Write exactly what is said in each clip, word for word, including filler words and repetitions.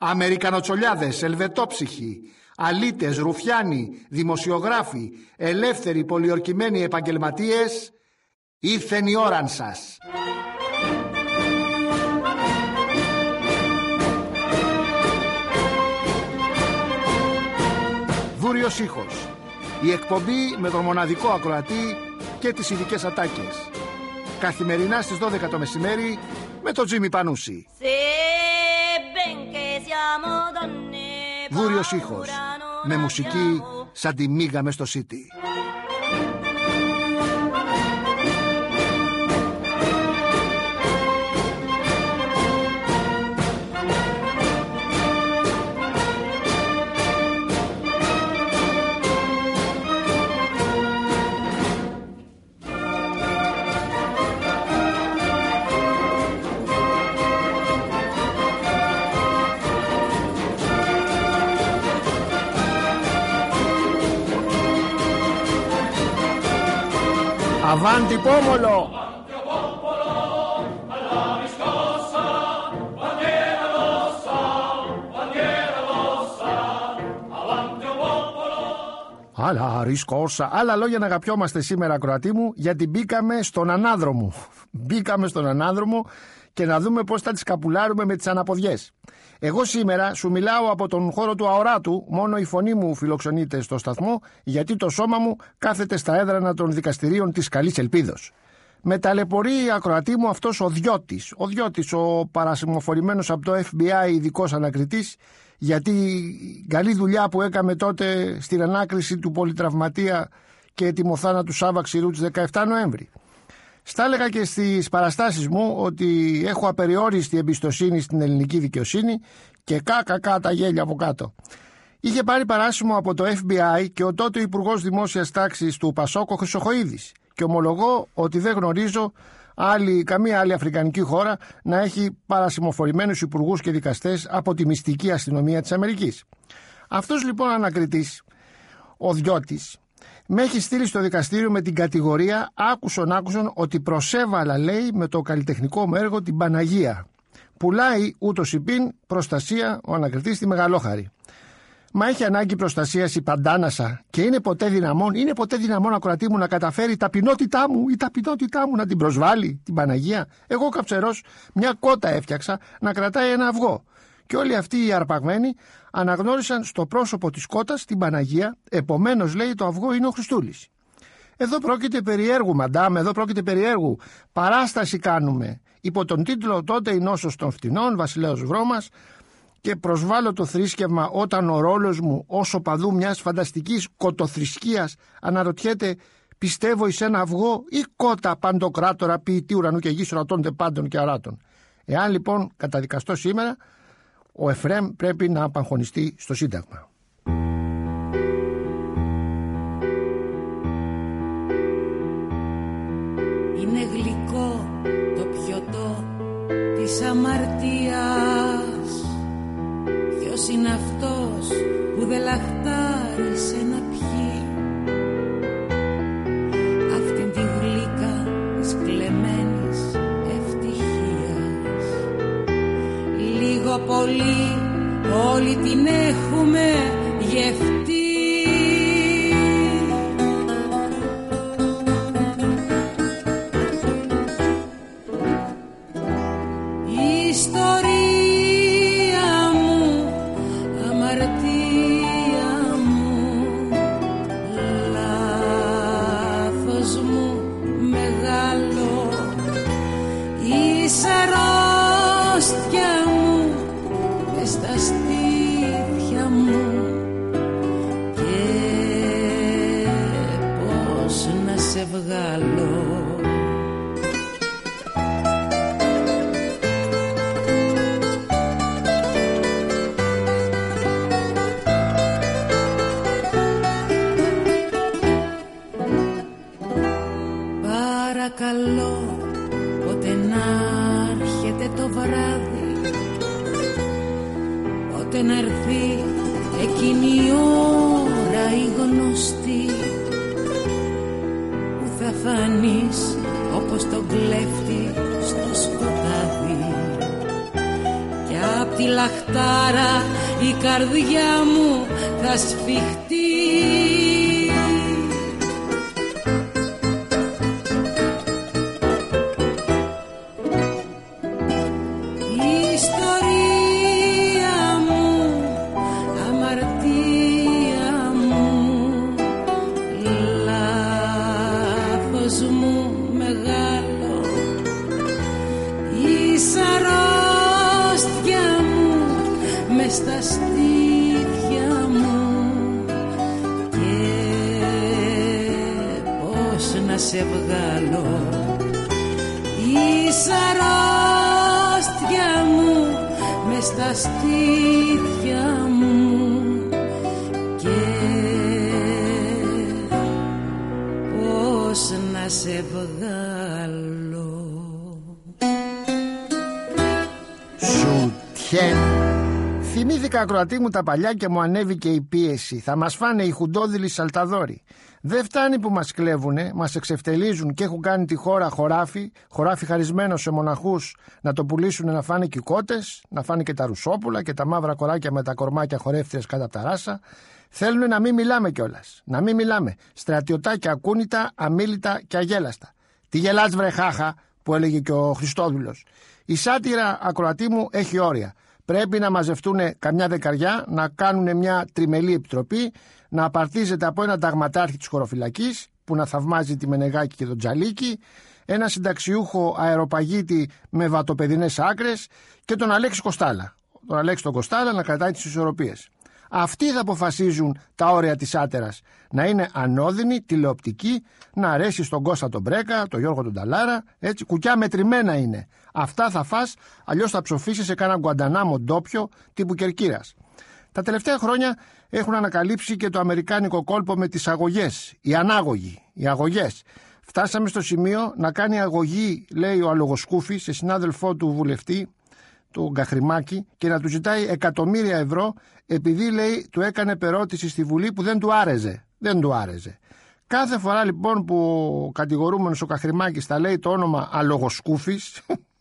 Αμερικανοτσολιάδες, ελβετόψυχοι, αλήτες, ρουφιάνοι, δημοσιογράφοι, ελεύθεροι πολιορκημένοι επαγγελματίες, ήρθεν η ώραν σας. Βούριος ήχος. Η εκπομπή με τον μοναδικό ακροατή και τις ειδικές ατάκες. Καθημερινά στις δώδεκα το μεσημέρι με τον Τζίμι Πανούση. Βούριος ήχος. Με μουσική σαν τη μίγα μες στο City. Avanti pomolo! Άλλα ρισκόσα. Άλλα λόγια να αγαπιόμαστε σήμερα, ακροατή μου, γιατί μπήκαμε στον ανάδρομο. Μπήκαμε στον ανάδρομο και να δούμε πώς θα τις καπουλάρουμε με τις αναποδιές. Εγώ σήμερα σου μιλάω από τον χώρο του αοράτου, μόνο η φωνή μου φιλοξενείται στο σταθμό, γιατί το σώμα μου κάθεται στα έδρανα των δικαστηρίων της καλής ελπίδος. Με ταλαιπωρεί, ακροατή μου, αυτός ο Διώτης, ο Διώτης, ο παρασημοφορημένος από το εφ μπι άι ειδικός ανακριτής, γιατί η καλή δουλειά που έκαμε τότε στην ανάκριση του πολυτραυματία και ετοιμοθάνατου Σάβα Ξηρού της δεκαεφτά Νοέμβρη. Στα έλεγα και στις παραστάσεις μου ότι έχω απεριόριστη εμπιστοσύνη στην ελληνική δικαιοσύνη και κάκα κάκα τα γέλια από κάτω. Είχε πάρει παράσημο από το εφ μπι άι και ο τότε Υπουργός Δημόσιας Τάξης του Πασόκ, ο Χρυσοχοΐδης, και ομολογώ ότι δεν γνωρίζω άλλη, καμία άλλη αφρικανική χώρα να έχει παρασημοφορημένους υπουργούς και δικαστές από τη μυστική αστυνομία της Αμερικής. Αυτός λοιπόν ανακριτής, ο Διώτης, με έχει στείλει στο δικαστήριο με την κατηγορία, άκουσον άκουσον, ότι προσέβαλα, λέει, με το καλλιτεχνικό μου έργο την Παναγία. Πουλάει ούτως υπήν προστασία ο ανακριτής στη Μεγαλόχαρη. Μα έχει ανάγκη προστασίας η Παντάνασα και είναι ποτέ δυναμόν, είναι ποτέ δυναμόν, ακροατή μου, να καταφέρει η ταπεινότητά μου, η ταπεινότητά μου να την προσβάλλει την Παναγία. Εγώ καψερός μια κότα έφτιαξα να κρατάει ένα αυγό. Και όλοι αυτοί οι αρπαγμένοι αναγνώρισαν στο πρόσωπο της κότας την Παναγία, επομένως, λέει, το αυγό είναι ο Χριστούλης. Εδώ πρόκειται περί έργου, μαντάμ, εδώ πρόκειται περί έργου. Παράσταση κάνουμε, υπό τον τίτλο τότε «Η νόσος των φτηνών», Βασιλέος Βρώμας, και προσβάλλω το θρήσκευμα όταν ο ρόλος μου ως οπαδού μιας φανταστικής κοτοθρησκείας αναρωτιέται, πιστεύω εις ένα αυγό ή κότα παντοκράτορα ποιητή ουρανού και γης ορατώνται πάντων και αράτων. Εάν λοιπόν καταδικαστώ σήμερα, ο Εφραίμ πρέπει να απαγχωνιστεί στο Σύνταγμα. Είναι γλυκό το πιωτό της αμαρτίας. Ποιος είναι αυτός που δεν λαχτάρισε να πιει αυτήν τη γλύκα της κλεμμένης ευτυχίας? Λίγο πολύ όλοι την έχουμε γευτεί. Η ιστορία μου, αμαρτία μου, λάθος μου μεγάλο, η σαρώστια μου μες στα στήθια μου, και πώς να σε βγάλω. Παρακαλώ, πότε να έρχεται το βράδυ, πότε να έρθει εκείνη η ώρα η γνωστή, που θα φανείς όπως τον κλέφτη στο σκοτάδι, και απ' τη λαχτάρα η καρδιά μου θα σφιχτεί. Στα στήθια μου και πώς να σε βγάλω, εις αρρώστια μου μες στα στήθια μου και πώς να σε βγάλω. Σουτιέν. Θυμήθηκα, ακροατή μου, τα παλιά και μου ανέβηκε η πίεση. Θα μας φάνε οι χουντόδηλοι σαλταδόροι. Δεν φτάνει που μας κλέβουνε, μας εξευτελίζουν και έχουν κάνει τη χώρα χωράφι, χωράφι χαρισμένο σε μοναχούς να το πουλήσουν να φάνε και οι κότες, να φάνε και τα ρουσόπουλα και τα μαύρα κοράκια με τα κορμάκια χορεύτριες κάτω από τα ράσα. Θέλουν να μην μιλάμε κιόλας. Να μην μιλάμε. Στρατιωτάκια ακούνητα, αμίλητα και αγέλαστα. Τι γελάς βρε χάχα, που έλεγε και ο Χριστόδουλος. Η σάτυρα, ακροατή μου, έχει όρια. Πρέπει να μαζευτούν καμιά δεκαριά, να κάνουν μια τριμελή επιτροπή, να απαρτίζεται από ένα ταγματάρχη της χωροφυλακής που να θαυμάζει τη Μενεγάκη και τον Τζαλίκη, ένα συνταξιούχο αεροπαγίτη με βατοπεδινές άκρες και τον Αλέξη Κοστάλα. Τον Αλέξη τον Κοστάλα να κρατάει τις ισορροπίες. Αυτοί θα αποφασίζουν τα όρια της άτερας. Να είναι ανώδυνη, τηλεοπτική, να αρέσει στον Κώστα τον Μπρέκα, τον Γιώργο τον Ταλάρα, έτσι, κουκιά μετρημένα είναι. Αυτά θα φας, αλλιώς θα ψοφήσεις σε κάνα Γκουαντανάμο ντόπιο τύπου Κερκύρας. Τα τελευταία χρόνια έχουν ανακαλύψει και το αμερικάνικο κόλπο με τις αγωγές, οι ανάγωγοι, οι αγωγές. Φτάσαμε στο σημείο να κάνει αγωγή, λέει ο Αλογοσκούφης, σε συνάδελφό του βουλευτή, του Γκαχρημάκη, και να του ζητάει εκατομμύρια ευρώ επειδή, λέει, του έκανε περώτηση στη Βουλή που δεν του άρεζε. Δεν του άρεζε. Κάθε φορά λοιπόν που ο κατηγορούμενος ο Γκαχρημάκης θα λέει το όνομα Αλογοσκούφης,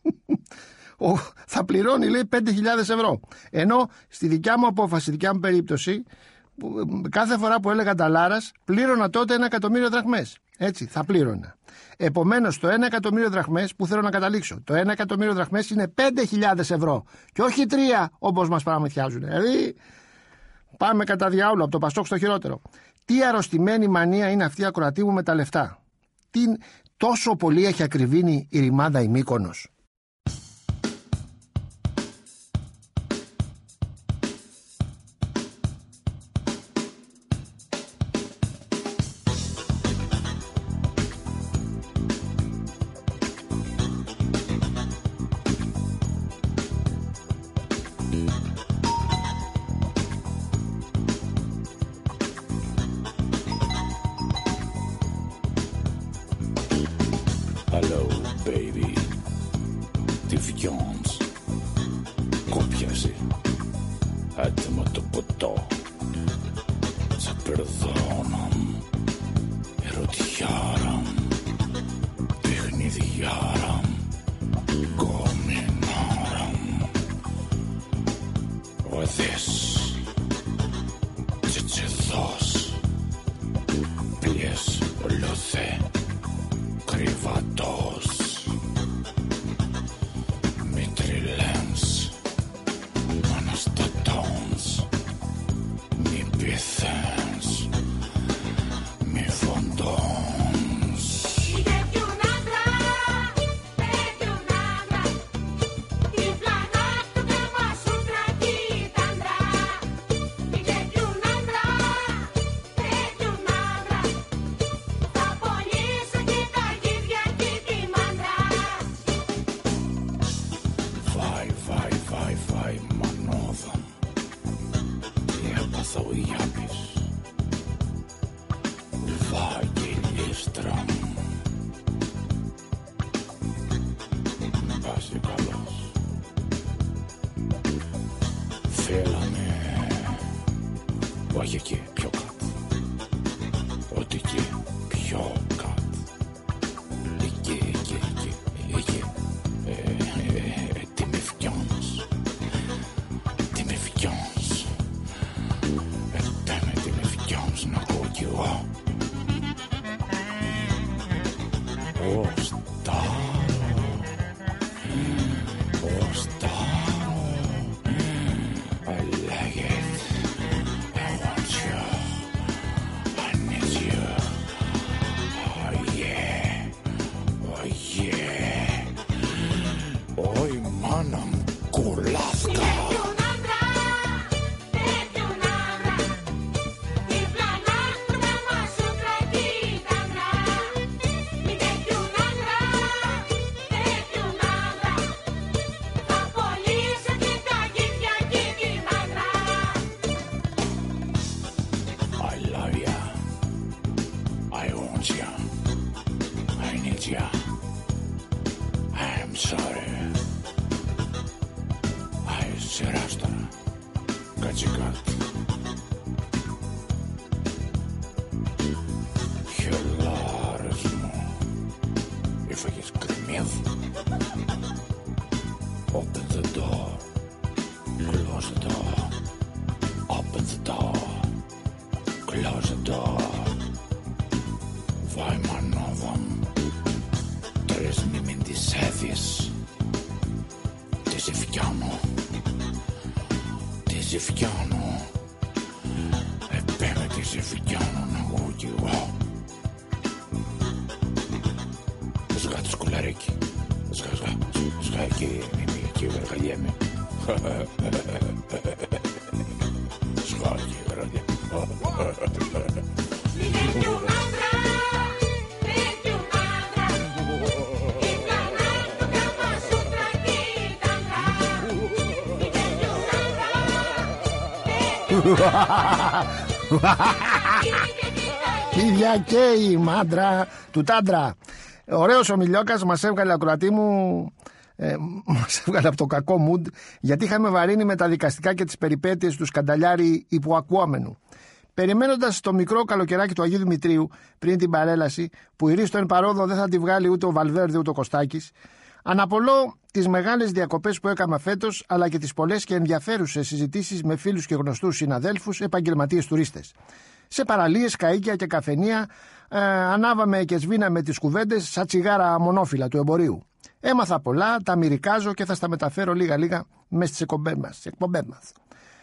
θα πληρώνει, λέει, πέντε χιλιάδες ευρώ. Ενώ στη δικιά μου απόφαση, στη δικιά μου περίπτωση, κάθε φορά που έλεγα Ταλάρας, πλήρωνα τότε ένα εκατομμύριο δραχμές. Έτσι, θα πλήρωνα. Επομένως, το ένα εκατομμύριο δραχμές που θέλω να καταλήξω, το ένα εκατομμύριο δραχμές είναι πέντε χιλιάδες ευρώ και όχι τρία όπως μας παραμυθιάζουν. Δηλαδή, πάμε κατά διάολο από το Πασόκ στο χειρότερο. Τι αρρωστημένη μανία είναι αυτή, ακροατή μου, με τα λεφτά. Τι τόσο πολύ έχει ακριβήνει η ρημάδα η Μύκονος. Hello, baby. Τι βγιόνς. Κόπιασε. Έτοιμο το ποτό. Σε περδόναν. Ερωτιάραν. Παιχνιδιάραν. Γκομινάραν. Οδές. Τσιτσιδός. Πλιές ολοθέ. Κρυβατός. Μη τριλένς. Αναστατώνς. Μη πειθένς. Μη φοντώνς. Μη τέτοιον άντρα, τέτοιον άντρα. Την πλάνα του θέμα σου τρακεί τ' άντρα. Μη τέτοιον άντρα, τέτοιον άντρα. Θα πωλήσω και τα γύρια και τη μάντρα. Βάι, βάι, βάι, βάι, μανόδα. Τι έπαθα ο Ιάπης. Βαγγελίστρα μου. Πάση καλός. Θέλανε. Όχι εκεί, πιο κάτω. Ότι εκεί, πιο κάτω. Εκεί, εκεί, εκεί, εκεί. Ε, ε, ε, τι με φτιώνεις. Χατζικάτ. Χελάρες μου, έφαγες κρεμμύδι. Open the door, close the door, open the door, close the door. Vai μανόδων, τρεις μη μην τις έδιες. Τις ευκιάνω, τις ευκιάνω. Επέμε τις ευκιάνω να εγώ κι εγώ. Σγά το σκουλαρίκι, σγά, σγά, σγά εκεί, εκεί βεργαλιέμαι. Σγά εκεί βεργαλιέμαι. Ίδια και η μάντρα του Τάντρα. Ωραίος ο Μιλιόκας, μας έβγαλε ακροατή μου, ε, μας έβγαλε από το κακό mood, γιατί είχαμε βαρύνει με τα δικαστικά και τις περιπέτειες του σκανταλιάρη υποακουόμενου. Περιμένοντας το μικρό καλοκαιράκι του Αγίου Δημητρίου πριν την παρέλαση, που η Ρίστο εν παρόδο δεν θα τη βγάλει ούτε ο Βαλβέρδη ούτε ο Κωστάκης, αναπολώ τις μεγάλες διακοπές που έκανα φέτος, αλλά και τις πολλές και ενδιαφέρουσες συζητήσεις με φίλους και γνωστούς συναδέλφους, επαγγελματίες τουρίστες. Σε παραλίες, καΐκια και καφενεία ε, ανάβαμε και σβήναμε τις κουβέντες σαν τσιγάρα μονόφυλλα του εμπορίου. Έμαθα πολλά, τα μυρικάζω και θα στα μεταφέρω λίγα-λίγα μέσα στις εκπομπές μας. εκπομπές μας.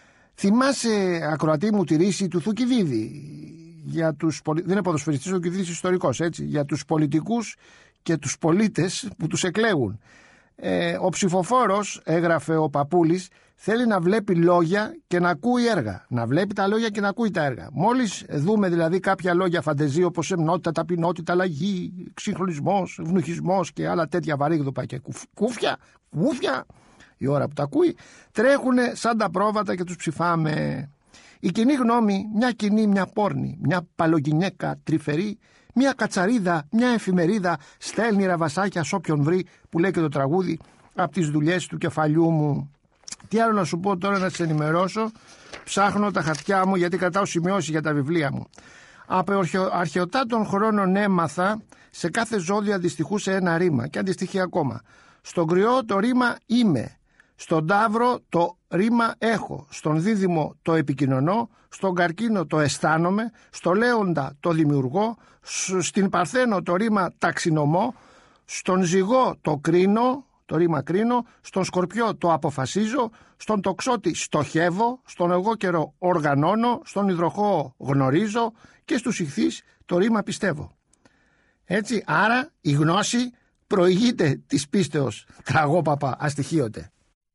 Θυμάσαι, ακροατή μου, τη ρίση του Θουκυδίδη, για τους, δεν είναι ποδοσφαιριστής, ο Θουκυδίδης ιστορικός, έτσι, για τους πολιτικούς και τους πολίτες που τους εκλέγουν. Ε, ο ψηφοφόρος, έγραφε ο Παπούλης, θέλει να βλέπει λόγια και να ακούει έργα. Να βλέπει τα λόγια και να ακούει τα έργα. Μόλις δούμε δηλαδή κάποια λόγια φαντεζή όπως εμνότητα, ταπεινότητα, αλλαγή, ξυγχρονισμός, ευνουχισμός και άλλα τέτοια βαρύγδουπα και κουφ, κούφια, κούφια, η ώρα που τα ακούει, τρέχουνε σαν τα πρόβατα και τους ψηφάμε. Η κοινή γνώμη, μια κοινή, μια πόρνη, μια παλογινιέκα τρυφερή, μια κατσαρίδα, μια εφημερίδα, στέλνει ραβασάκια σ' όποιον βρει, που λέει και το τραγούδι, από τις δουλειές του κεφαλιού μου. Τι άλλο να σου πω τώρα, να σε ενημερώσω. Ψάχνω τα χαρτιά μου γιατί κρατάω σημειώσεις για τα βιβλία μου. Από αρχαιοτά των χρόνων έμαθα, σε κάθε ζώδιο αντιστοιχούσε ένα ρήμα και αντιστοιχεί ακόμα. Στον Κρυό το ρήμα είμαι. Στον Ταύρο το ρήμα έχω. Στον Δίδυμο το επικοινωνώ. Στον Καρκίνο το αισθάνομαι. Στο Λέοντα το δημιουργώ. Στην Παρθένο το ρήμα ταξινομώ. Στον Ζυγό το κρίνω. Το ρήμα κρίνω. Στον Σκορπιό το αποφασίζω. Στον Τοξότη στοχεύω. Στον Αιγόκερο οργανώνω. Στον Υδροχόο γνωρίζω. Και στους Ιχθύς το ρήμα πιστεύω. Έτσι, άρα η γνώση προηγείται της πίστεως. Τραγόπαπα αστοιχείωτε.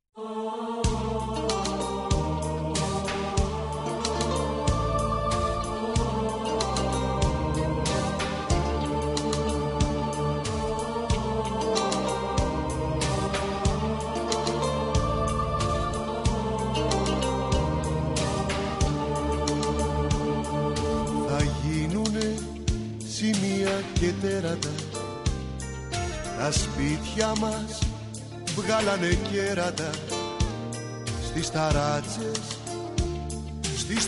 Και τέρατα, τα σπίτια μας βγάλανε κέρατα, στις ταράτσες, στις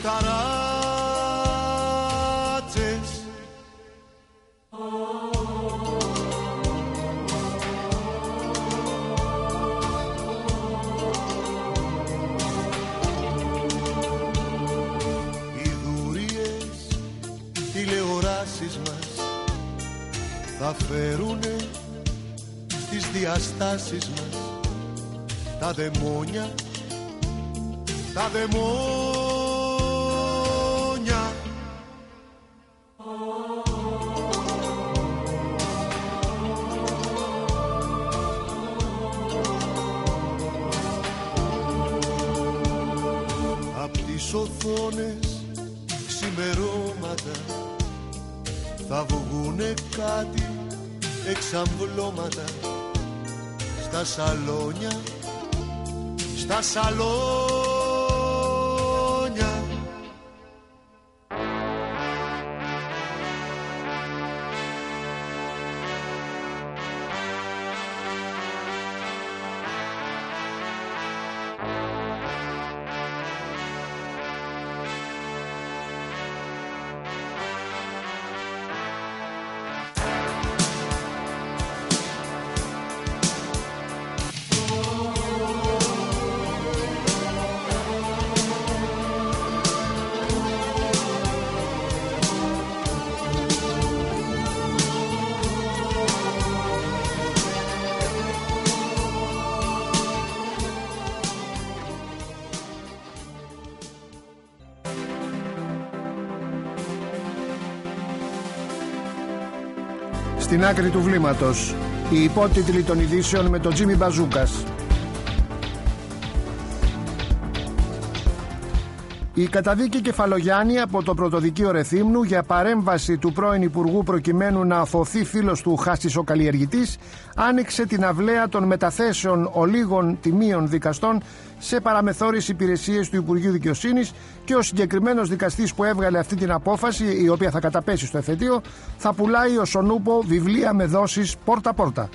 ταράτσες. Οι δούριες τηλεοράσεις μας θα φέρουνε στις διαστάσεις μας τα δαιμόνια, τα δαιμόνια. Απ' τις οθόνες ξημερώματα θα βγουνε κάτι εξαμβλώματα στα σαλόνια, στα σαλόνια. Στην άκρη του βλήματος, οι υπότιτλοι των ειδήσεων με τον Τζίμι Μπαζούκας. Η καταδίκη Κεφαλογιάννη από το Πρωτοδικείο Ρεθύμνου για παρέμβαση του πρώην Υπουργού προκειμένου να αθωθεί φίλος του Χάστης ο καλλιεργητής άνοιξε την αυλαία των μεταθέσεων ολίγων τιμίων δικαστών σε παραμεθόριες υπηρεσίες του Υπουργείου Δικαιοσύνης και ο συγκεκριμένος δικαστής που έβγαλε αυτή την απόφαση, η οποία θα καταπέσει στο εφετείο, θα πουλάει ως ο νούπο βιβλία με δόσεις πόρτα-πόρτα.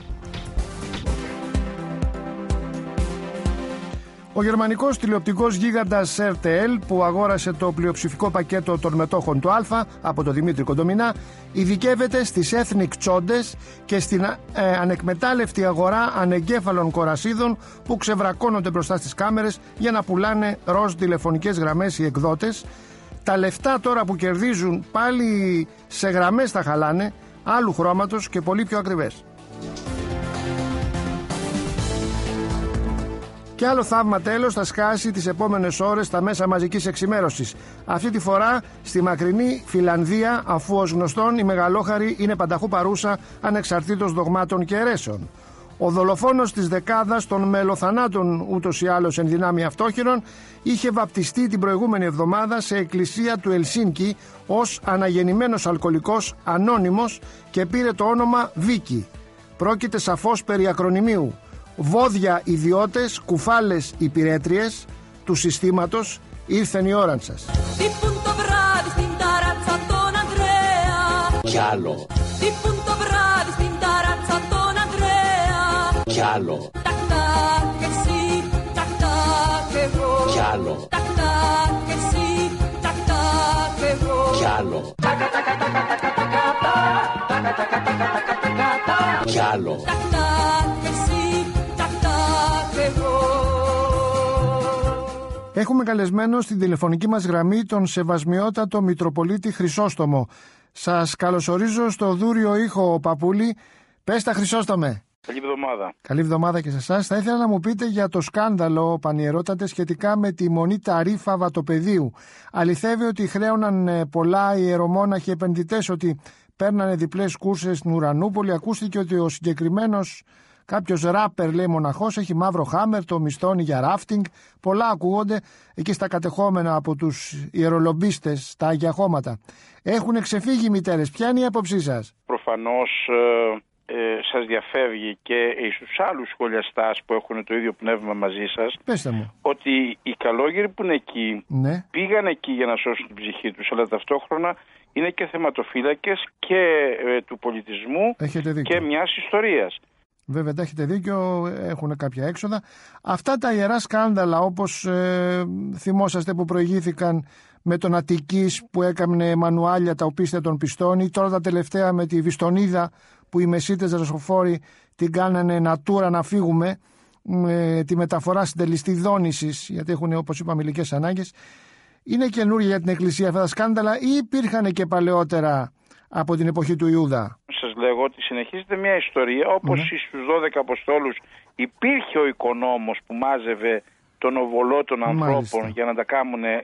Ο γερμανικός τηλεοπτικός γίγαντας ερ τι ελ, που αγόρασε το πλειοψηφικό πακέτο των μετόχων του Α από τον Δημήτρη Κοντομινά, ειδικεύεται στις ethnic τσόντες και στην ε, ανεκμετάλλευτη αγορά ανεγκέφαλων κορασίδων που ξεβρακώνονται μπροστά στις κάμερες για να πουλάνε ροζ τηλεφωνικές γραμμές οι εκδότες. Τα λεφτά τώρα που κερδίζουν πάλι σε γραμμές τα χαλάνε, άλλου χρώματος και πολύ πιο ακριβές. Και άλλο θαύμα τέλος θα σκάσει τις επόμενες ώρες στα μέσα μαζικής εξημέρωσης. Αυτή τη φορά στη μακρινή Φιλανδία, αφού ως γνωστόν η μεγαλόχαρη είναι πανταχού παρούσα ανεξαρτήτως δογμάτων και αιρέσεων. Ο δολοφόνος της δεκάδας των μελοθανάτων ούτως ή άλλως εν δυνάμει αυτόχειρων είχε βαπτιστεί την προηγούμενη εβδομάδα σε εκκλησία του Ελσίνκι ως αναγεννημένος αλκοολικός ανώνυμος και πήρε το όνομα Βίκη. Πρόκειται σαφώς περί ακρονιμίου. Βόδια ιδιώτες, κουφάλες υπηρέτριες του συστήματος, ήρθεν η ώρα σας. Κι άλλο. Κι άλλο. Κι άλλο. Κι άλλο. Κι άλλο. Έχουμε καλεσμένο στην τηλεφωνική μας γραμμή τον Σεβασμιότατο Μητροπολίτη Χρυσόστομο. Σας καλωσορίζω στο δούριο ήχο, Παπούλη. Πες τα, Χρυσόστομε. Καλή εβδομάδα. Καλή εβδομάδα και σε εσάς. Θα ήθελα να μου πείτε για το σκάνδαλο, Πανιερότατε, σχετικά με τη Μονή Ταρίφα Βατοπεδίου. Αληθεύει ότι χρέωναν πολλά ιερομόναχοι επενδυτές, ότι παίρνανε διπλές κούρσες στην Ουρανούπολη? Ακούστηκε ότι ο συγκεκριμένος κάποιος ράπερ, λέει, μοναχός, έχει μαύρο χάμερ, το μισθώνει για ράφτινγκ. Πολλά ακούγονται εκεί στα κατεχόμενα από τους ιερολομπίστες, στα Άγια Χώματα. Έχουν ξεφύγει οι μητέρες. Ποια είναι η άποψή σας? Προφανώς ε, ε, σας διαφεύγει και στους άλλους σχολιαστάς που έχουν το ίδιο πνεύμα μαζί σας. Πέστε μου. Ότι οι καλόγεροι που είναι εκεί, ναι, πήγαν εκεί για να σώσουν την ψυχή τους, αλλά ταυτόχρονα είναι και θεματοφύλακες και ε, του πολιτισμού και μιας ιστορίας. Βέβαια, τα έχετε δίκιο, έχουν κάποια έξοδα. Αυτά τα ιερά σκάνδαλα, όπως ε, θυμόσαστε που προηγήθηκαν με τον Αττικής που έκανε μανουάλια τα οπίστια των πιστών, ή τώρα τα τελευταία με τη Βιστονίδα που οι μεσίτες ρασοφόροι την κάνανε νατούρα να φύγουμε, με τη μεταφορά συντελεστή δόνησης, γιατί έχουν, όπως είπαμε, ηλικές ανάγκες. Είναι καινούργια για την Εκκλησία αυτά τα σκάνδαλα ή υπήρχαν και παλαιότερα από την εποχή του Ιούδα? Σας λέγω ότι συνεχίζεται μια ιστορία, όπως mm. στους δώδεκα Αποστόλους υπήρχε ο οικονόμος που μάζευε τον οβολό των ανθρώπων, μάλιστα, για να τα κάνουν ε,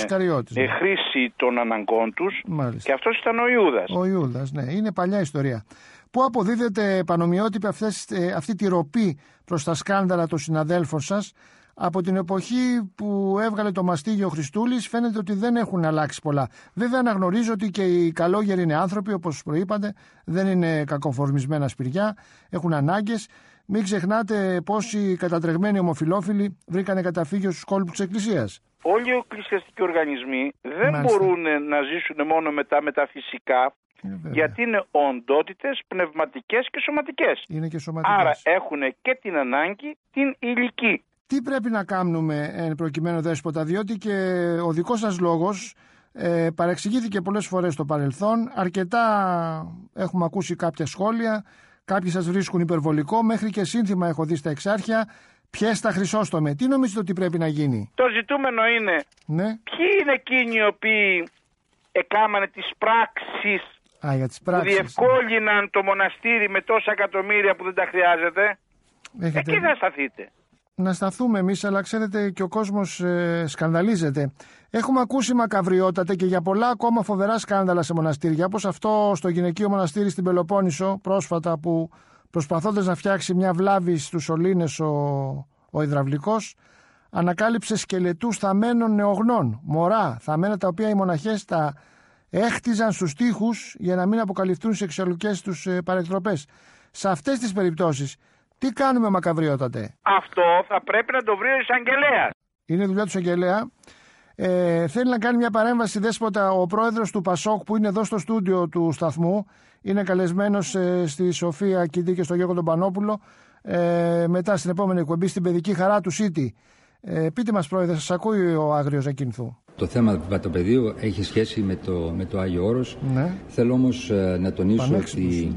ε, χρήση των αναγκών τους, μάλιστα, και αυτός ήταν ο Ιούδας. Ο Ιούδας, ναι, είναι παλιά ιστορία. Πού αποδίδεται πανομοιότυπη αυτές, ε, αυτή τη ροπή προς τα σκάνδαλα των συναδέλφων σας? Από την εποχή που έβγαλε το μαστίγιο Χριστούλης φαίνεται ότι δεν έχουν αλλάξει πολλά. Βέβαια αναγνωρίζω ότι και οι καλόγεροι είναι άνθρωποι, όπως προείπατε, δεν είναι κακοφορμισμένα σπηριά, έχουν ανάγκες. Μην ξεχνάτε πόσοι κατατρεγμένοι ομοφυλόφιλοι βρήκανε καταφύγιο στους κόλπους της Εκκλησίας. Όλοι οι εκκλησιαστικοί οργανισμοί δεν, μάλιστα, μπορούν να ζήσουν μόνο με τα μεταφυσικά, βέβαια, γιατί είναι οντότητες πνευματικές και σωματικές. Είναι και σωματικές. Άρα έχουν και την ανάγκη την υλική. Τι πρέπει να κάνουμε εν προκειμένου, Δέσποτα, διότι και ο δικός σας λόγος ε, παρεξηγήθηκε πολλές φορές στο παρελθόν. Αρκετά έχουμε ακούσει κάποια σχόλια, κάποιοι σας βρίσκουν υπερβολικό, μέχρι και σύνθημα έχω δει στα Εξάρχεια. Πιέστα, Χρυσόστομε. Τι νομίζετε ότι πρέπει να γίνει? Το ζητούμενο είναι, ναι, ποιοι είναι εκείνοι οι οποίοι εκάμανε τις πράξεις, Α, για τις πράξεις που διευκόλυναν, ναι, το μοναστήρι με τόσα εκατομμύρια που δεν τα χρειάζεται? Έχετε... Εκεί θα σταθείτε. να σταθούμε εμείς, αλλά ξέρετε και ο κόσμος ε, σκανδαλίζεται. Έχουμε ακούσει μακαβριότατε και για πολλά ακόμα φοβερά σκάνδαλα σε μοναστήρια, όπως αυτό στο γυναικείο μοναστήρι στην Πελοπόννησο πρόσφατα, που προσπαθώντας να φτιάξει μια βλάβη στους σωλήνες ο, ο υδραυλικός, ανακάλυψε σκελετούς θαμμένων νεογνών, μωρά, θαμμένα τα οποία οι μοναχές τα έχτιζαν στους τοίχους για να μην αποκαλυφθούν σε σεξουαλικές τους ε, παρεκτροπές. Σε αυτές τις περιπτώσεις, τι κάνουμε μακαβριότατε? Αυτό θα πρέπει να το βρει ο εισαγγελέας. Είναι δουλειά του εισαγγελέα. Ε, θέλει να κάνει μια παρέμβαση, Δέσποτα, ο πρόεδρος του Πασόκ, που είναι εδώ στο στούντιο του σταθμού. Είναι καλεσμένος ε, στη Σοφία Κιντή και στο Γιώργο τον Πανόπουλο. Ε, μετά στην επόμενη εκπομπή στην παιδική χαρά του Σίτι. Ε, πείτε μας, πρόεδρε, σας ακούει ο Άγριος Ακίνθου. Το θέμα του βατοπεδίου έχει σχέση με το, με το Άγιο Όρος. Ναι. Θέλω όμως ε, να τονίσω ότι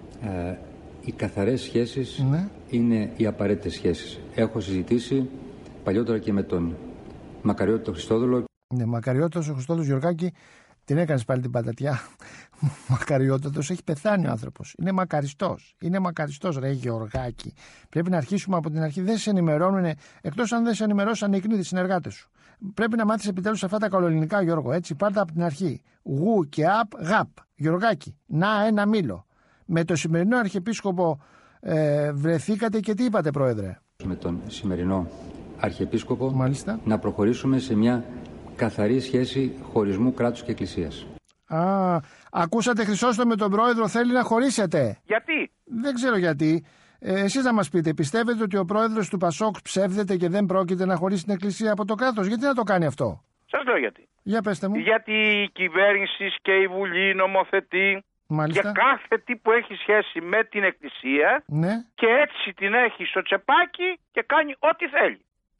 ε, οι καθαρές σχέσεις ναι. είναι οι απαραίτητες σχέσεις. Έχω συζητήσει παλιότερα και με τον Μακαριώτο Χριστόδουλο. Ναι, Μακαριώτος ο Χριστόδουλος, Γιωργάκη, την έκανες πάλι την πατατιά. Μακαριώτατος, έχει πεθάνει ο άνθρωπος. Είναι μακαριστός. Είναι μακαριστός, ρε Γεωργάκη. Πρέπει να αρχίσουμε από την αρχή. Δεν σε ενημερώνουν, εκτός αν δεν σε ενημερώσαν οι εκνίδοι συνεργάτες σου. Πρέπει να μάθεις επιτέλους αυτά τα καλοελληνικά, Γιώργο. Έτσι, πάρτα από την αρχή. Γου και απ, γαπ. Γεωργάκη, να ένα μήλο. Με το σημερινό Αρχιεπίσκοπο ε, βρεθήκατε και τι είπατε, πρόεδρε? Με τον σημερινό Αρχιεπίσκοπο, μάλιστα, να προχωρήσουμε σε μια καθαρή σχέση χωρισμού κράτους και εκκλησίας. Α, ακούσατε, Χρυσόστομ, με τον πρόεδρο θέλει να χωρίσετε. Γιατί? Δεν ξέρω γιατί. Ε, εσείς να μας πείτε, πιστεύετε ότι ο πρόεδρος του Πασόκ ψεύδεται και δεν πρόκειται να χωρίσει την εκκλησία από το κράτος? Γιατί να το κάνει αυτό? Σας λέω γιατί. Για πέστε μου. Γιατί η κυβέρνηση και η Βουλή νομοθετεί Μάλιστα. για κάθε τι που έχει σχέση με την εκκλησία, ναι, και έτσι την έχει στο τσεπάκι και κάνει ό,τι θέλει.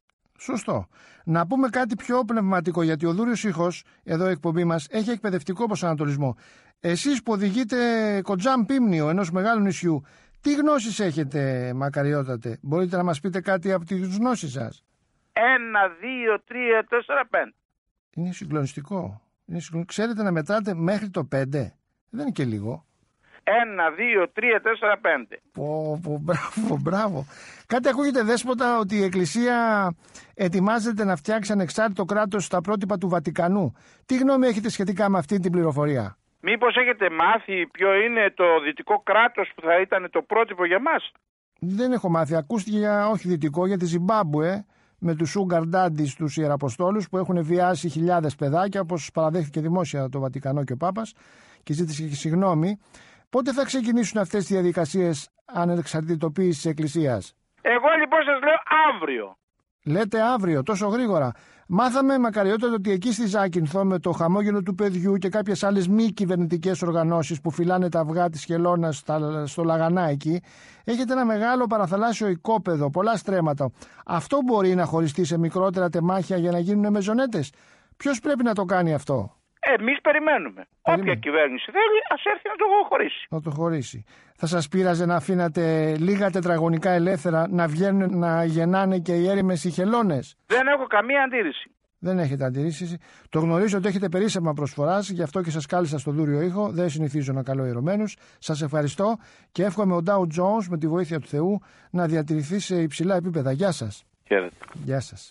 Σωστό. Να πούμε κάτι πιο πνευματικό, γιατί ο Δούριος Ήχος, εδώ η εκπομπή μας, έχει εκπαιδευτικό προσανατολισμό. Εσείς που οδηγείτε κοντζάμ Πίμνιο, ενός μεγάλου νησιού, τι γνώσεις έχετε, μακαριότατε? Μπορείτε να μας πείτε κάτι από τις γνώσεις σας? Ένα, δύο, τρία, τέσσερα, πέντε. Είναι συγκλονιστικό. Είναι συγκλονιστικό. Ξέρετε να μετράτε μέχρι το πέντε? Δεν είναι και λίγο. Ένα, δύο, τρία, τέσσερα, πέντε. Πω, πω, μπράβο, μπράβο. Κάτι ακούγεται, Δέσποτα, ότι η Εκκλησία ετοιμάζεται να φτιάξει ανεξάρτητο κράτος στα πρότυπα του Βατικανού. Τι γνώμη έχετε σχετικά με αυτή την πληροφορία? Μήπως έχετε μάθει ποιο είναι το δυτικό κράτος που θα ήταν το πρότυπο για μας? Δεν έχω μάθει. Ακούστηκε για, όχι δυτικό, για τη Ζιμπάμπουε, με τους Sugar Daddies, τους Ιεραποστόλους, που έχουν βιάσει χιλιάδες παιδάκια, όπως παραδέχθηκε δημόσια το Βατικανό και ο Πάπας, και ζήτησε και συγγνώμη. Πότε θα ξεκινήσουν αυτές τις διαδικασίες ανεξαρτητοποίησης της Εκκλησίας? Εγώ λοιπόν σας λέω αύριο. Λέτε αύριο, τόσο γρήγορα? Μάθαμε, μακαριότατα, ότι εκεί στη Ζάκυνθο, με το χαμόγελο του παιδιού και κάποιες άλλες μη κυβερνητικές οργανώσεις που φυλάνε τα αυγά της χελώνας στο Λαγανά εκεί, έχετε ένα μεγάλο παραθαλάσσιο οικόπεδο, πολλά στρέμματα. Αυτό μπορεί να χωριστεί σε μικρότερα τεμάχια για να γίνουν μεζονέτες? Ποιος πρέπει να το κάνει αυτό? Εμείς περιμένουμε. Περιμένουμε. Όποια κυβέρνηση θέλει, ας έρθει να το χωρίσει. Να το χωρίσει. Θα σας πείραζε να αφήνατε λίγα τετραγωνικά ελεύθερα να βγαίνουν να γεννάνε και οι έρημες οι χελώνες? Δεν έχω καμία αντίρρηση. Δεν έχετε αντιρρήσει. Το γνωρίζω ότι έχετε περίσσευμα προσφοράς, γι' αυτό και σας κάλεσα στο Δούριο Ήχο. Δεν συνηθίζω να καλώ ιερωμένους. Σας ευχαριστώ και εύχομαι ο Dow Jones με τη βοήθεια του Θεού να διατηρηθεί σε υψηλά επίπεδα. Γεια σας. Χαίρετε. Γεια σας.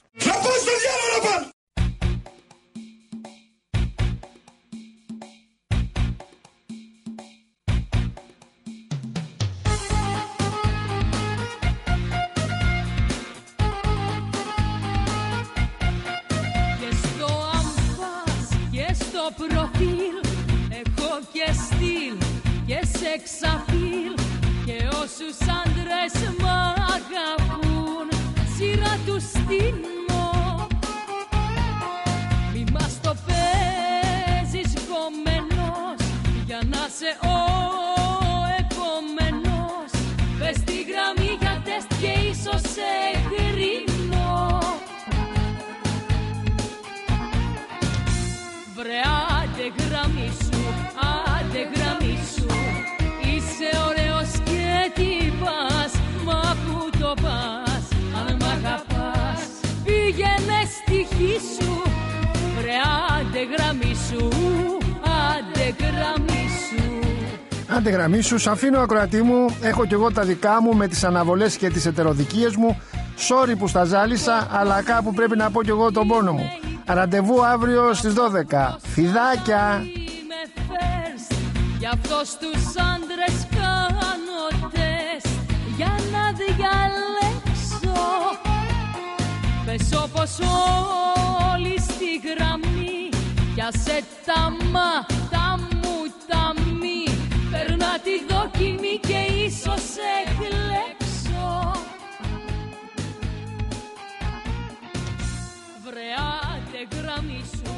Προφίλ, έχω και στυλ και σεξαπίλ, και όσους άντρες μ' αγαπούν σειρά τους στείνω. Μη μας το παίζεις κομμένος για να σε ο επόμενος. Πες τη γραμμή για τεστ και ίσως σε κρίνω. Βρε άντε γραμμή σου, άντε γραμμή σου, είσαι ωραίος και τι πας, μα που το πας, αν μ' αγαπάς, πήγαινε στη χή σου. Βρε άντε γραμμή σου, άντε γραμμή σου. Άντε γραμμή σου, σ' αφήνω ακροατή μου, έχω κι εγώ τα δικά μου με τις αναβολές και τις ετεροδικίες μου. Sorry που στα ζάλισα, αλλά κάπου πρέπει να πω κι εγώ τον πόνο μου. Ραντεβού αύριο στις δώδεκα. Φιδάκια. Γι' αυτό στους άντρες κάνω τεστ για να διαλέξω. Πες όπως όλοι στη γραμμή κι άσε τα μα, τα μου, τα μη. Περνά τη δοκιμή και ίσως εκλέξω. Βρε άντε γραμμή σου.